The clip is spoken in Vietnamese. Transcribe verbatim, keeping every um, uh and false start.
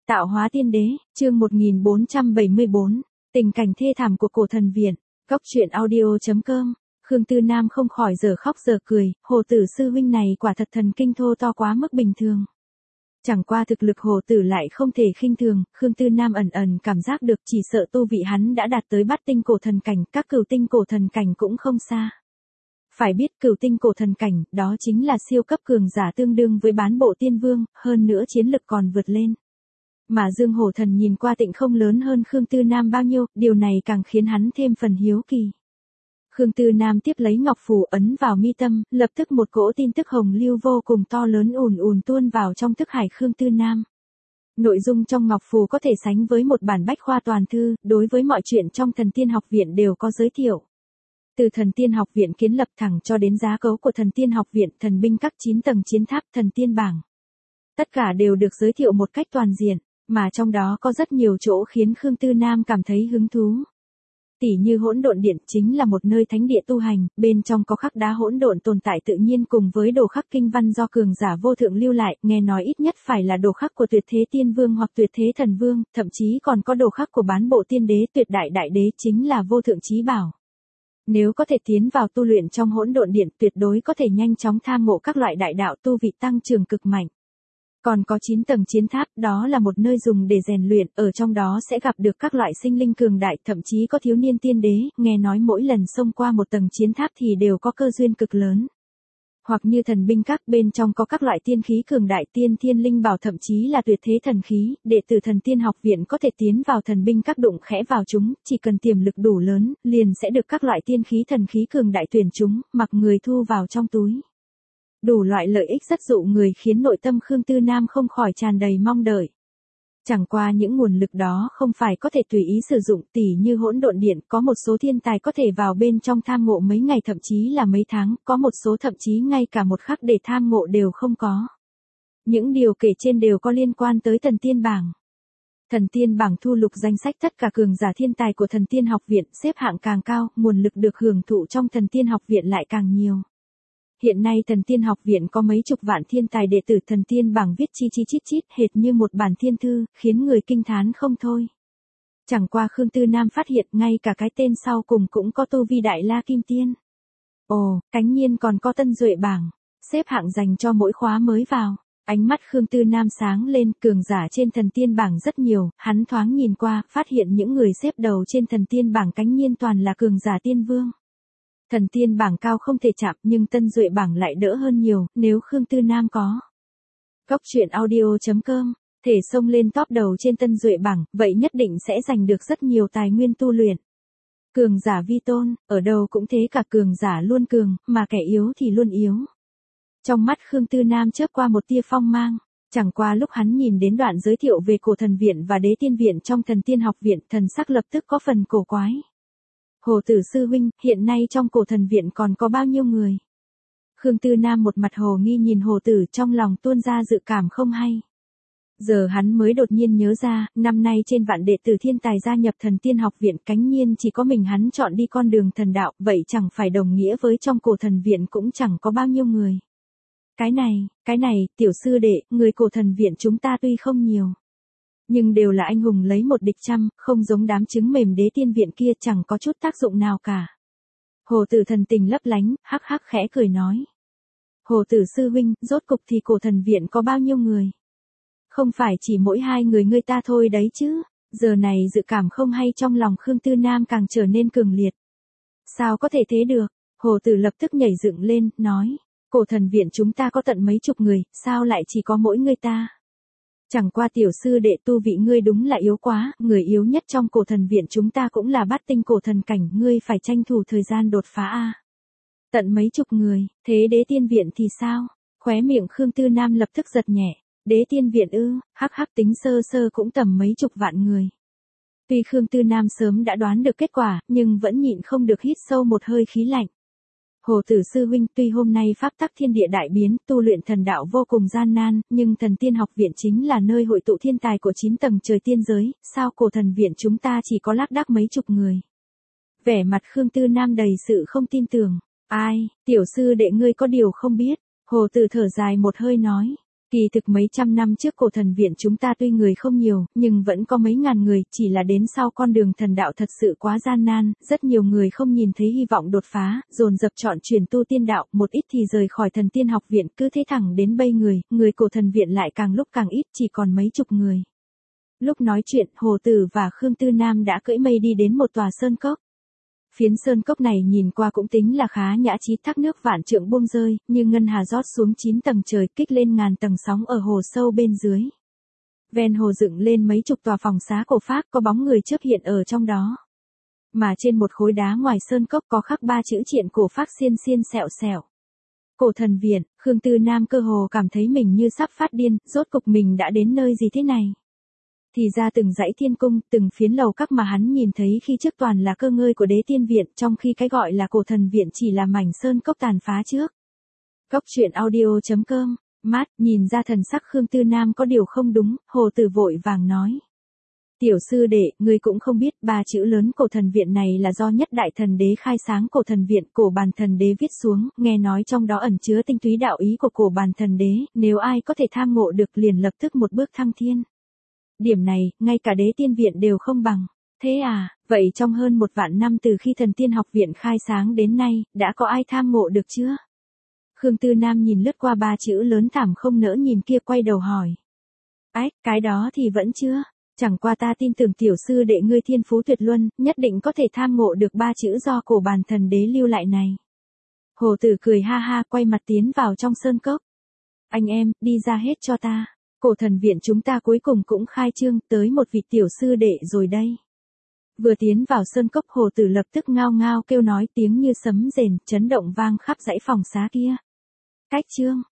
Tạo hóa tiên đế, chương một nghìn bốn trăm bảy mươi bốn, tình cảnh thê thảm của cổ thần viện, góc truyện audio.com, Khương Tư Nam không khỏi giờ khóc giờ cười, Hồ Tử sư huynh này quả thật thần kinh thô to quá mức bình thường. Chẳng qua thực lực Hồ Tử lại không thể khinh thường, Khương Tư Nam ẩn ẩn cảm giác được chỉ sợ tu vị hắn đã đạt tới bát tinh cổ thần cảnh, các cửu tinh cổ thần cảnh cũng không xa. Phải biết cửu tinh cổ thần cảnh, đó chính là siêu cấp cường giả tương đương với bán bộ tiên vương, hơn nữa chiến lực còn vượt lên. Mà Dương Hổ Thần nhìn qua tịnh không lớn hơn Khương Tư Nam bao nhiêu, điều này càng khiến hắn thêm phần hiếu kỳ. Khương Tư Nam tiếp lấy ngọc phù ấn vào mi tâm, lập tức một cỗ tin tức hồng lưu vô cùng to lớn ùn ùn tuôn vào trong thức hải Khương Tư Nam. Nội dung trong ngọc phù có thể sánh với một bản bách khoa toàn thư, đối với mọi chuyện trong Thần Tiên Học Viện đều có giới thiệu. Từ Thần Tiên Học Viện kiến lập thẳng cho đến giá cấu của Thần Tiên Học Viện, thần binh các chín tầng chiến tháp, thần tiên bảng. Tất cả đều được giới thiệu một cách toàn diện, mà trong đó có rất nhiều chỗ khiến Khương Tư Nam cảm thấy hứng thú. Tỉ như Hỗn Độn Điện chính là một nơi thánh địa tu hành, bên trong có khắc đá hỗn độn tồn tại tự nhiên cùng với đồ khắc kinh văn do cường giả vô thượng lưu lại, nghe nói ít nhất phải là đồ khắc của Tuyệt Thế Tiên Vương hoặc Tuyệt Thế Thần Vương, thậm chí còn có đồ khắc của bán bộ tiên đế Tuyệt Đại Đại Đế chính là vô thượng chí bảo. Nếu có thể tiến vào tu luyện trong Hỗn Độn Điện, tuyệt đối có thể nhanh chóng tham ngộ các loại đại đạo tu vị tăng trưởng cực mạnh. Còn có chín tầng chiến tháp, đó là một nơi dùng để rèn luyện, ở trong đó sẽ gặp được các loại sinh linh cường đại, thậm chí có thiếu niên tiên đế, nghe nói mỗi lần xông qua một tầng chiến tháp thì đều có cơ duyên cực lớn. Hoặc như thần binh các, bên trong có các loại tiên khí cường đại, tiên thiên linh bảo, thậm chí là tuyệt thế thần khí, đệ tử Thần Tiên Học Viện có thể tiến vào thần binh các đụng khẽ vào chúng, chỉ cần tiềm lực đủ lớn, liền sẽ được các loại tiên khí thần khí cường đại tuyển chúng, mặc người thu vào trong túi. Đủ loại lợi ích rất dụ người khiến nội tâm Khương Tư Nam không khỏi tràn đầy mong đợi. Chẳng qua những nguồn lực đó không phải có thể tùy ý sử dụng, tỉ như Hỗn Độn Điện, có một số thiên tài có thể vào bên trong tham ngộ mấy ngày thậm chí là mấy tháng, có một số thậm chí ngay cả một khắc để tham ngộ đều không có. Những điều kể trên đều có liên quan tới Thần Tiên Bảng. Thần Tiên Bảng thu lục danh sách tất cả cường giả thiên tài của Thần Tiên Học Viện, xếp hạng càng cao, nguồn lực được hưởng thụ trong Thần Tiên Học Viện lại càng nhiều. Hiện nay Thần Tiên Học Viện có mấy chục vạn thiên tài đệ tử, Thần Tiên Bảng viết chi chi chít chít hệt như một bản thiên thư, khiến người kinh thán không thôi. Chẳng qua Khương Tư Nam phát hiện ngay cả cái tên sau cùng cũng có tu vi Đại La Kim Tiên. Ồ, cánh nhiên còn có Tân Duệ Bảng, xếp hạng dành cho mỗi khóa mới vào. Ánh mắt Khương Tư Nam sáng lên, cường giả trên Thần Tiên Bảng rất nhiều, hắn thoáng nhìn qua, phát hiện những người xếp đầu trên Thần Tiên Bảng cánh nhiên toàn là cường giả tiên vương. Thần Tiên Bảng cao không thể chạm, nhưng Tân Duệ Bảng lại đỡ hơn nhiều, nếu Khương Tư Nam có. Góc truyện audio.com, thể xông lên top đầu trên Tân Duệ Bảng, vậy nhất định sẽ giành được rất nhiều tài nguyên tu luyện. Cường giả vi tôn, ở đâu cũng thế cả, cường giả luôn cường, mà kẻ yếu thì luôn yếu. Trong mắt Khương Tư Nam chớp qua một tia phong mang, chẳng qua lúc hắn nhìn đến đoạn giới thiệu về cổ thần viện và đế tiên viện trong Thần Tiên Học Viện, thần sắc lập tức có phần cổ quái. Hồ Tử sư huynh, hiện nay trong cổ thần viện còn có bao nhiêu người? Khương Tư Nam một mặt hồ nghi nhìn Hồ Tử, trong lòng tuôn ra dự cảm không hay. Giờ hắn mới đột nhiên nhớ ra, năm nay trên vạn đệ tử thiên tài gia nhập Thần Tiên Học Viện, cánh nhiên chỉ có mình hắn chọn đi con đường thần đạo, vậy chẳng phải đồng nghĩa với trong cổ thần viện cũng chẳng có bao nhiêu người. Cái này, cái này, tiểu sư đệ, người cổ thần viện chúng ta tuy không nhiều, nhưng đều là anh hùng lấy một địch trăm, không giống đám trứng mềm đế tiên viện kia, chẳng có chút tác dụng nào cả. Hồ Tử thần tình lấp lánh, hắc hắc khẽ cười nói. Hồ Tử sư huynh, rốt cục thì cổ thần viện có bao nhiêu người? Không phải chỉ mỗi hai người ngươi ta thôi đấy chứ? Giờ này dự cảm không hay trong lòng Khương Tư Nam càng trở nên cường liệt. Sao có thể thế được? Hồ Tử lập tức nhảy dựng lên, nói. Cổ thần viện chúng ta có tận mấy chục người, sao lại chỉ có mỗi ngươi ta? Chẳng qua tiểu sư đệ tu vị ngươi đúng là yếu quá, người yếu nhất trong cổ thần viện chúng ta cũng là bát tinh cổ thần cảnh, ngươi phải tranh thủ thời gian đột phá a. Tận mấy chục người, thế đế tiên viện thì sao? Khóe miệng Khương Tư Nam lập tức giật nhẹ, đế tiên viện ư, hắc hắc tính sơ sơ cũng tầm mấy chục vạn người. Tuy Khương Tư Nam sớm đã đoán được kết quả, nhưng vẫn nhịn không được hít sâu một hơi khí lạnh. Hồ Tử sư huynh, tuy hôm nay pháp tắc thiên địa đại biến, tu luyện thần đạo vô cùng gian nan, nhưng Thần Tiên Học Viện chính là nơi hội tụ thiên tài của chín tầng trời tiên giới, sao cổ thần viện chúng ta chỉ có lác đác mấy chục người? Vẻ mặt Khương Tư Nam đầy sự không tin tưởng. Ai, tiểu sư đệ ngươi có điều không biết. Hồ Tử thở dài một hơi nói. Kỳ thực mấy trăm năm trước cổ thần viện chúng ta tuy người không nhiều, nhưng vẫn có mấy ngàn người, chỉ là đến sau con đường thần đạo thật sự quá gian nan, rất nhiều người không nhìn thấy hy vọng đột phá, dồn dập chọn chuyển tu tiên đạo, một ít thì rời khỏi thần tiên học viện, cứ thế thẳng đến bây người, người cổ thần viện lại càng lúc càng ít, chỉ còn mấy chục người. Lúc nói chuyện, Hồ Tử và Khương Tư Nam đã cưỡi mây đi đến một tòa sơn cốc. Phiến sơn cốc này nhìn qua cũng tính là khá nhã trí, thác nước vạn trượng buông rơi, như ngân hà rót xuống chín tầng trời, kích lên ngàn tầng sóng ở hồ sâu bên dưới. Ven hồ dựng lên mấy chục tòa phòng xá cổ phác, có bóng người chớp hiện ở trong đó. Mà trên một khối đá ngoài sơn cốc có khắc ba chữ triện cổ phác xiên xiên sẹo sẹo. Cổ thần viện. Khương Tư Nam cơ hồ cảm thấy mình như sắp phát điên, rốt cục mình đã đến nơi gì thế này. Thì ra từng dãy thiên cung, từng phiến lầu các mà hắn nhìn thấy khi trước toàn là cơ ngơi của đế tiên viện, trong khi cái gọi là cổ thần viện chỉ là mảnh sơn cốc tàn phá trước. Cốc truyện audio chấm com. Mát, nhìn ra thần sắc Khương Tư Nam có điều không đúng, Hồ Tử vội vàng nói. Tiểu sư đệ, ngươi cũng không biết, ba chữ lớn cổ thần viện này là do nhất đại thần đế khai sáng cổ thần viện, cổ bàn thần đế viết xuống, nghe nói trong đó ẩn chứa tinh túy đạo ý của cổ bàn thần đế, nếu ai có thể tham ngộ được liền lập tức một bước thăng thiên. Điểm này, ngay cả đế tiên viện đều không bằng. Thế à, vậy trong hơn một vạn năm từ khi thần tiên học viện khai sáng đến nay, đã có ai tham ngộ được chưa? Khương Tư Nam nhìn lướt qua ba chữ lớn thảm không nỡ nhìn kia, quay đầu hỏi. Ách, cái đó thì vẫn chưa. Chẳng qua ta tin tưởng tiểu sư đệ ngươi thiên phú tuyệt luân, nhất định có thể tham ngộ được ba chữ do cổ bàn thần đế lưu lại này. Hồ Tử cười ha ha, quay mặt tiến vào trong sơn cốc. Anh em, đi ra hết cho ta. Cổ thần viện chúng ta cuối cùng cũng khai trương, tới một vị tiểu sư đệ rồi đây. Vừa tiến vào sơn cốc, Hồ Tử lập tức ngao ngao kêu nói, tiếng như sấm rền, chấn động vang khắp dãy phòng xá kia. Cách trương,